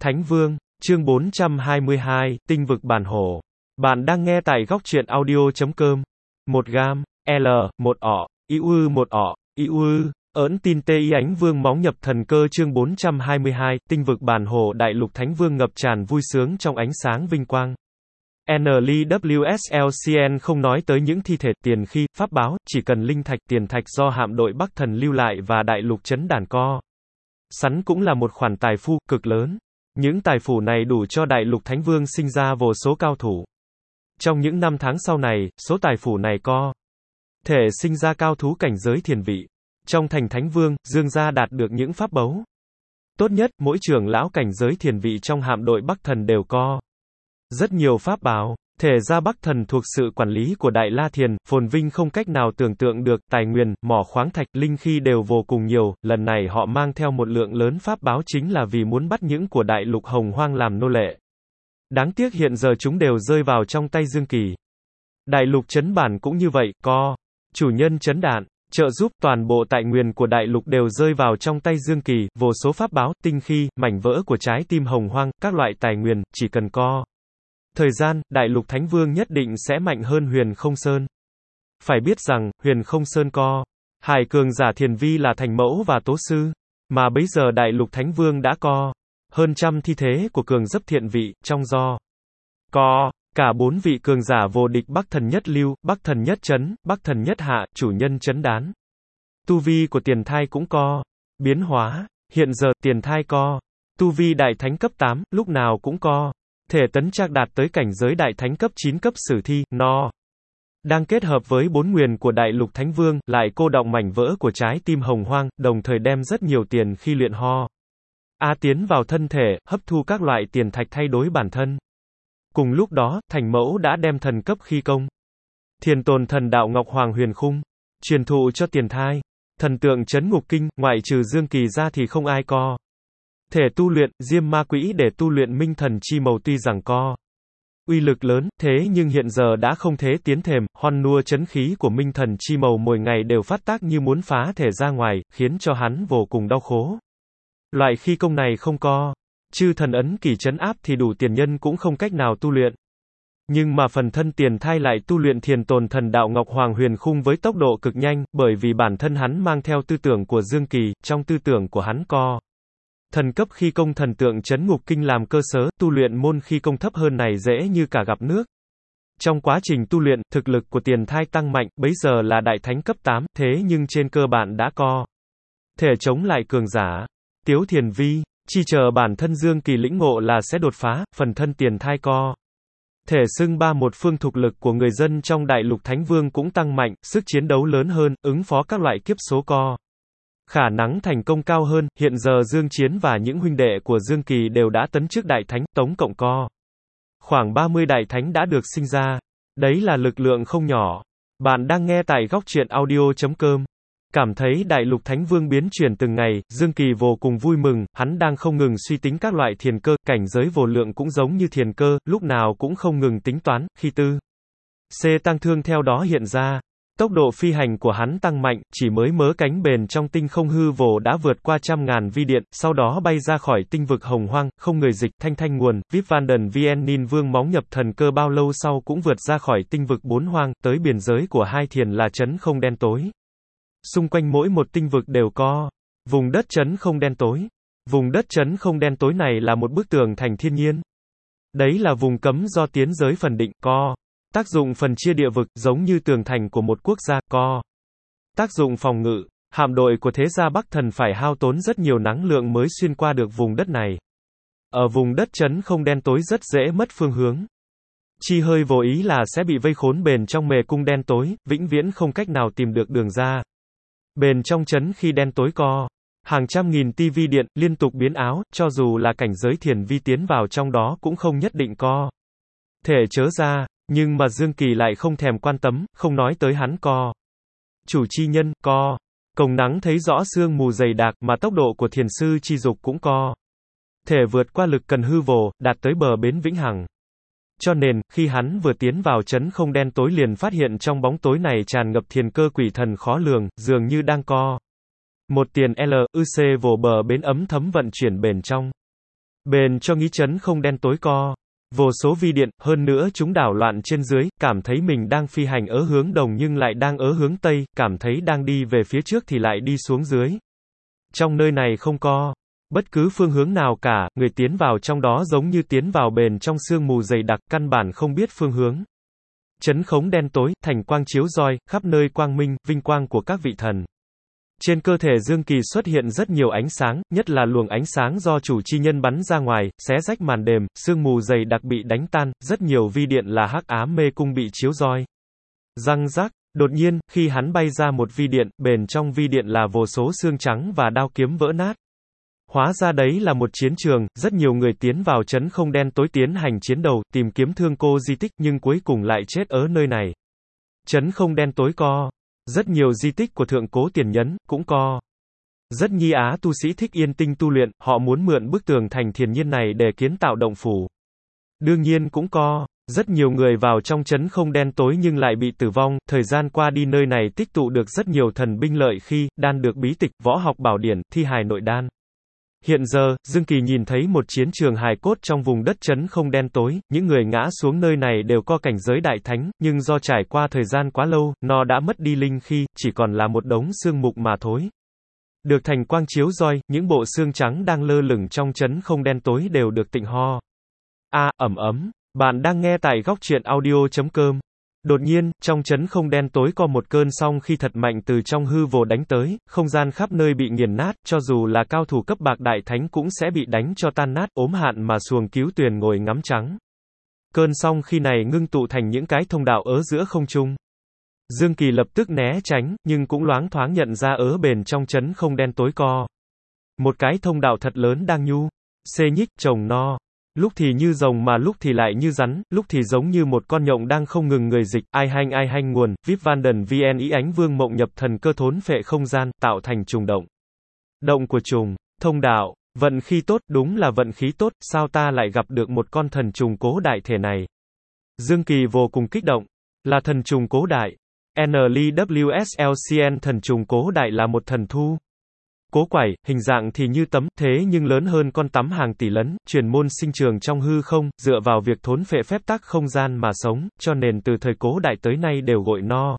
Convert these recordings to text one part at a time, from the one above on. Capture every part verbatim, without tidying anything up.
Thánh Vương, chương bốn trăm hai mươi hai, Tinh vực bản hồ. Bạn đang nghe tại góc truyện audio.com. một gam, L, một ọ, I U một ọ, I U, ỡn tin tê y ánh vương móng nhập thần cơ chương bốn trăm hai mươi hai, Tinh vực bản hồ đại lục Thánh Vương ngập tràn vui sướng trong ánh sáng vinh quang. en lờ vê ét lờ xê en không nói tới những thi thể, tiền khi, pháp báo, chỉ cần linh thạch, tiền thạch do hạm đội Bắc Thần lưu lại và đại lục chấn đàn co. Sắn cũng là một khoản tài phú cực lớn. Những tài phú này đủ cho đại lục Thánh Vương sinh ra vô số cao thủ. Trong những năm tháng sau này, số tài phú này có thể sinh ra cao thú cảnh giới thiền vị. Trong thành Thánh Vương, Dương gia đạt được những pháp báu tốt nhất, mỗi trưởng lão cảnh giới thiền vị trong hạm đội Bắc Thần đều có rất nhiều pháp bảo. Thể ra Bắc Thần thuộc sự quản lý của Đại La Thiền, phồn vinh không cách nào tưởng tượng được, tài nguyên, mỏ khoáng thạch, linh khí đều vô cùng nhiều, lần này họ mang theo một lượng lớn pháp báo chính là vì muốn bắt những của đại lục Hồng Hoang làm nô lệ. Đáng tiếc hiện giờ chúng đều rơi vào trong tay Dương Kỳ. Đại lục Trấn Bản cũng như vậy, có chủ nhân Trấn Đạn trợ giúp, toàn bộ tài nguyên của đại lục đều rơi vào trong tay Dương Kỳ, vô số pháp báo, tinh khí, mảnh vỡ của trái tim Hồng Hoang, các loại tài nguyên, chỉ cần có thời gian, đại lục Thánh Vương nhất định sẽ mạnh hơn Huyền Không Sơn. Phải biết rằng, Huyền Không Sơn có hải cường giả thiền vi là thành mẫu và tố sư, mà bấy giờ đại lục Thánh Vương đã có hơn trăm thi thế của cường dấp thiện vị, trong do có cả bốn vị cường giả vô địch Bắc Thần Nhất Lưu, Bắc Thần Nhất Trấn, Bắc Thần Nhất Hạ, chủ nhân Trấn Đán. Tu vi của tiền thai cũng có biến hóa, hiện giờ tiền thai có tu vi đại thánh cấp tám, lúc nào cũng có thể tấn trạc đạt tới cảnh giới đại thánh cấp chín cấp sử thi, nó đang kết hợp với bốn nguyền của đại lục Thánh Vương, lại cô đọng mảnh vỡ của trái tim Hồng Hoang, đồng thời đem rất nhiều tiền khi luyện ho A tiến vào thân thể, hấp thu các loại tiền thạch thay đổi bản thân. Cùng lúc đó, thành mẫu đã đem thần cấp khí công Thiền Tồn Thần Đạo Ngọc Hoàng Huyền Khung truyền thụ cho tiền thai. Thần tượng Trấn Ngục Kinh, ngoại trừ Dương Kỳ ra thì không ai có thể tu luyện. Diêm Ma Quỹ để tu luyện Minh Thần Chi Màu tuy rằng có uy lực lớn, thế nhưng hiện giờ đã không thể tiến thềm. Hon nua chấn khí của Minh Thần Chi Màu mỗi ngày đều phát tác như muốn phá thể ra ngoài, khiến cho hắn vô cùng đau khổ. Loại khí công này không có chư thần ấn kỷ trấn áp thì đủ tiền nhân cũng không cách nào tu luyện. Nhưng mà phần thân tiền thai lại tu luyện Thiền Tồn Thần Đạo Ngọc Hoàng Huyền Khung với tốc độ cực nhanh, bởi vì bản thân hắn mang theo tư tưởng của Dương Kỳ, trong tư tưởng của hắn có thần cấp khí công thần tượng Trấn Ngục Kinh làm cơ sở, tu luyện môn khí công thấp hơn này dễ như cả gặp nước. Trong quá trình tu luyện, thực lực của tiền thai tăng mạnh, bấy giờ là đại thánh cấp tám, thế nhưng trên cơ bản đã có thể chống lại cường giả Tiếu Thiền Vi, chỉ chờ bản thân Dương Kỳ lĩnh ngộ là sẽ đột phá. Phần thân tiền thai co thể xưng ba một phương thục lực của người dân trong đại lục Thánh Vương cũng tăng mạnh, sức chiến đấu lớn hơn, ứng phó các loại kiếp số co khả năng thành công cao hơn. Hiện giờ Dương Chiến và những huynh đệ của Dương Kỳ đều đã tấn chức đại thánh, tổng cộng co khoảng ba mươi đại thánh đã được sinh ra. Đấy là lực lượng không nhỏ. Bạn đang nghe tại góc truyện audio.com. Cảm thấy đại lục Thánh Vương biến chuyển từng ngày, Dương Kỳ vô cùng vui mừng, hắn đang không ngừng suy tính các loại thiền cơ, cảnh giới vô lượng cũng giống như thiền cơ, lúc nào cũng không ngừng tính toán, khi tư C tăng thương theo đó hiện ra. Tốc độ phi hành của hắn tăng mạnh, chỉ mới mớ cánh bền trong tinh không hư vô đã vượt qua trăm ngàn vi điện, sau đó bay ra khỏi tinh vực Hồng Hoang, không người dịch, thanh thanh nguồn, vip van đần vn nin vương móng nhập thần cơ bao lâu sau cũng vượt ra khỏi tinh vực bốn hoang, tới biên giới của hai thiền là trấn không đen tối. Xung quanh mỗi một tinh vực đều có vùng đất trấn không đen tối. Vùng đất trấn không đen tối này là một bức tường thành thiên nhiên. Đấy là vùng cấm do tiến giới phần định, có tác dụng phần chia địa vực, giống như tường thành của một quốc gia, có tác dụng phòng ngự. Hạm đội của thế gia Bắc Thần phải hao tốn rất nhiều năng lượng mới xuyên qua được vùng đất này. Ở vùng đất trấn không đen tối rất dễ mất phương hướng. Chi hơi vô ý là sẽ bị vây khốn bền trong mê cung đen tối, vĩnh viễn không cách nào tìm được đường ra. Bền trong trấn khi đen tối co hàng trăm nghìn tivi điện, liên tục biến áo, cho dù là cảnh giới thiền vi tiến vào trong đó cũng không nhất định co thể chớ ra. Nhưng mà Dương Kỳ lại không thèm quan tâm, không nói tới hắn co chủ chi nhân, co cồng nắng thấy rõ sương mù dày đặc, mà tốc độ của thiền sư chi dục cũng co thể vượt qua lực cần hư vô, đạt tới bờ bến vĩnh hằng. Cho nên, khi hắn vừa tiến vào trấn không đen tối liền phát hiện trong bóng tối này tràn ngập thiền cơ quỷ thần khó lường, dường như đang co một tiền L, U C vồ bờ bến ấm thấm vận chuyển bền trong. Bền cho nghĩ chấn không đen tối co. Vô số vi điện, hơn nữa chúng đảo loạn trên dưới, cảm thấy mình đang phi hành ở hướng đông nhưng lại đang ở hướng tây, cảm thấy đang đi về phía trước thì lại đi xuống dưới. Trong nơi này không có bất cứ phương hướng nào cả, người tiến vào trong đó giống như tiến vào bền trong sương mù dày đặc, căn bản không biết phương hướng. Chấn khống đen tối, thành quang chiếu roi, khắp nơi quang minh, vinh quang của các vị thần. Trên cơ thể Dương Kỳ xuất hiện rất nhiều ánh sáng, nhất là luồng ánh sáng do chủ chi nhân bắn ra ngoài, xé rách màn đêm, sương mù dày đặc bị đánh tan, rất nhiều vi điện là hắc ám mê cung bị chiếu roi. Răng rắc, đột nhiên, khi hắn bay ra một vi điện, bền trong vi điện là vô số xương trắng và đao kiếm vỡ nát. Hóa ra đấy là một chiến trường, rất nhiều người tiến vào trấn không đen tối tiến hành chiến đấu, tìm kiếm thương cô di tích nhưng cuối cùng lại chết ở nơi này. Trấn không đen tối co. Rất nhiều di tích của thượng cố tiền nhấn, cũng co. Rất nhi á tu sĩ thích yên tinh tu luyện, họ muốn mượn bức tường thành thiền nhiên này để kiến tạo động phủ. Đương nhiên cũng co. Rất nhiều người vào trong trấn không đen tối nhưng lại bị tử vong, thời gian qua đi nơi này tích tụ được rất nhiều thần binh lợi khí, đan được bí tịch, võ học bảo điển, thi hài nội đan. Hiện giờ, Dương Kỳ nhìn thấy một chiến trường hài cốt trong vùng đất trấn không đen tối, những người ngã xuống nơi này đều có cảnh giới đại thánh, nhưng do trải qua thời gian quá lâu, nó đã mất đi linh khí, chỉ còn là một đống xương mục mà thôi. Được thành quang chiếu roi, những bộ xương trắng đang lơ lửng trong trấn không đen tối đều được tịnh ho. A, ẩm ấm, bạn đang nghe tại góc truyện audio chấm com. Đột nhiên, trong trấn không đen tối có một cơn sóng khi thật mạnh từ trong hư vô đánh tới, không gian khắp nơi bị nghiền nát, cho dù là cao thủ cấp bạc đại thánh cũng sẽ bị đánh cho tan nát, ốm hạn mà xuồng cứu tuyền ngồi ngắm trắng. Cơn sóng khi này ngưng tụ thành những cái thông đạo ở giữa không trung. Dương Kỳ lập tức né tránh, nhưng cũng loáng thoáng nhận ra ở bền trong trấn không đen tối co. Một cái thông đạo thật lớn đang nhu, xê nhích, trồng no. Lúc thì như rồng mà lúc thì lại như rắn, lúc thì giống như một con nhộng đang không ngừng người dịch, ai hanh ai hanh nguồn, vê i pê Vanden vê en ý ánh vương mộng nhập thần cơ thốn phệ không gian, tạo thành trùng động. Động của trùng, thông đạo, vận khí tốt, đúng là vận khí tốt, sao ta lại gặp được một con thần trùng cố đại thể này. Dương Kỳ vô cùng kích động, là thần trùng cố đại. en lờ vê ét lờ xê en thần trùng cố đại là một thần thu. Cố quải, hình dạng thì như tấm, thế nhưng lớn hơn con tắm hàng tỷ lấn, truyền môn sinh trường trong hư không, dựa vào việc thốn phệ phép tắc không gian mà sống, cho nên từ thời cố đại tới nay đều gọi no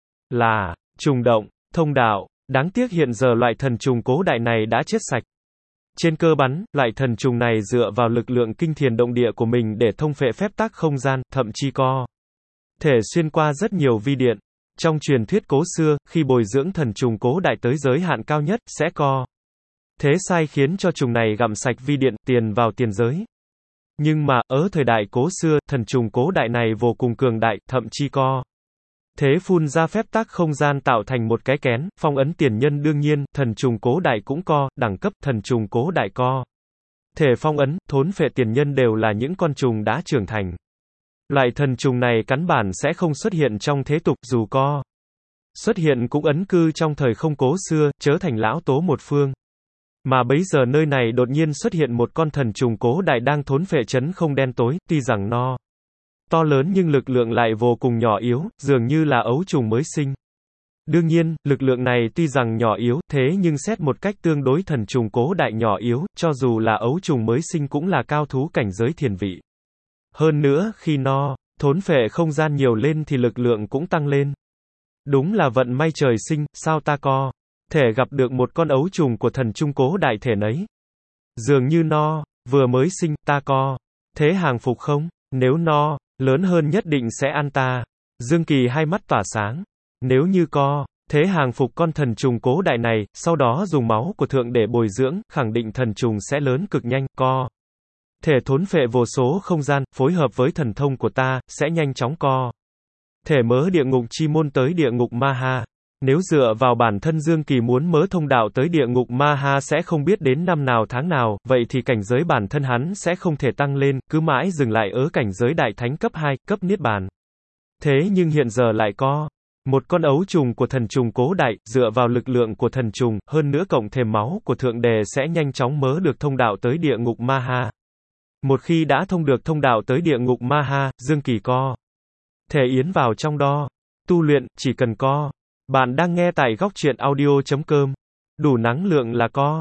là trùng động, thông đạo. Đáng tiếc hiện giờ loại thần trùng cố đại này đã chết sạch. Trên cơ bản, loại thần trùng này dựa vào lực lượng kinh thiền động địa của mình để thông phệ phép tắc không gian, thậm chí co thể xuyên qua rất nhiều vi điện. Trong truyền thuyết cố xưa, khi bồi dưỡng thần trùng cố đại tới giới hạn cao nhất, sẽ co thế sai khiến cho trùng này gặm sạch vi điện, tiền vào tiền giới. Nhưng mà, ở thời đại cố xưa, thần trùng cố đại này vô cùng cường đại, thậm chí co thế phun ra phép tắc không gian tạo thành một cái kén, phong ấn tiền nhân. Đương nhiên, thần trùng cố đại cũng co, đẳng cấp thần trùng cố đại co thể phong ấn, thốn phệ tiền nhân đều là những con trùng đã trưởng thành. Loại thần trùng này căn bản sẽ không xuất hiện trong thế tục, dù co xuất hiện cũng ấn cư trong thời không cố xưa, chớ thành lão tố một phương. Mà bấy giờ nơi này đột nhiên xuất hiện một con thần trùng cố đại đang thốn phệ trấn không đen tối, tuy rằng no to lớn nhưng lực lượng lại vô cùng nhỏ yếu, dường như là ấu trùng mới sinh. Đương nhiên, lực lượng này tuy rằng nhỏ yếu, thế nhưng xét một cách tương đối thần trùng cố đại nhỏ yếu, cho dù là ấu trùng mới sinh cũng là cao thú cảnh giới thiền vị. Hơn nữa, khi no thốn phệ không gian nhiều lên thì lực lượng cũng tăng lên. Đúng là vận may trời sinh, sao ta co thể gặp được một con ấu trùng của thần trung cố đại thể nấy. Dường như no vừa mới sinh, ta co thế hàng phục không? Nếu no lớn hơn nhất định sẽ ăn ta. Dương Kỳ hai mắt tỏa sáng. Nếu như co thế hàng phục con thần trùng cố đại này, sau đó dùng máu của thượng để bồi dưỡng, khẳng định thần trùng sẽ lớn cực nhanh, co thể thốn phệ vô số không gian, phối hợp với thần thông của ta, sẽ nhanh chóng co thể mớ địa ngục chi môn tới địa ngục ma ha. Nếu dựa vào bản thân Dương Kỳ muốn mớ thông đạo tới địa ngục ma ha sẽ không biết đến năm nào tháng nào, vậy thì cảnh giới bản thân hắn sẽ không thể tăng lên, cứ mãi dừng lại ở cảnh giới đại thánh cấp hai, cấp niết bàn. Thế nhưng hiện giờ lại có một con ấu trùng của thần trùng cố đại, dựa vào lực lượng của thần trùng, hơn nữa cộng thêm máu của thượng đề sẽ nhanh chóng mớ được thông đạo tới địa ngục ma ha. Một khi đã thông được thông đạo tới địa ngục ma ha, Dương Kỳ co thể yến vào trong đó tu luyện, chỉ cần co. Bạn đang nghe tại góc truyện audio chấm com. Đủ năng lượng là co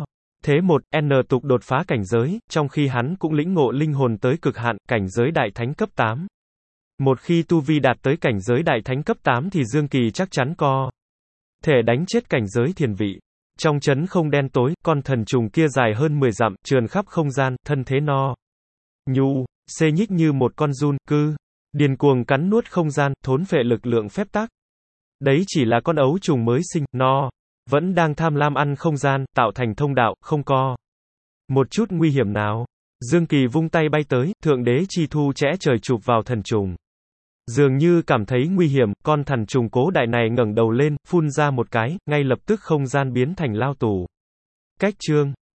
Thế một, N tục đột phá cảnh giới, trong khi hắn cũng lĩnh ngộ linh hồn tới cực hạn, cảnh giới đại thánh cấp tám. Một khi tu vi đạt tới cảnh giới đại thánh cấp tám thì Dương Kỳ chắc chắn có thể đánh chết cảnh giới thiền vị. Trong chấn không đen tối, con thần trùng kia dài hơn mười dặm, trườn khắp không gian, thân thế no nhu, xê nhích như một con giun, cư, điên cuồng cắn nuốt không gian, thốn phệ lực lượng phép tắc. Đấy chỉ là con ấu trùng mới sinh, no, vẫn đang tham lam ăn không gian, tạo thành thông đạo, không có một chút nguy hiểm nào. Dương Kỳ vung tay bay tới, thượng đế chi thu chẽ trời chụp vào thần trùng. Dường như cảm thấy nguy hiểm, con thần trùng cố đại này ngẩng đầu lên, phun ra một cái, ngay lập tức không gian biến thành lao tù. Cách chương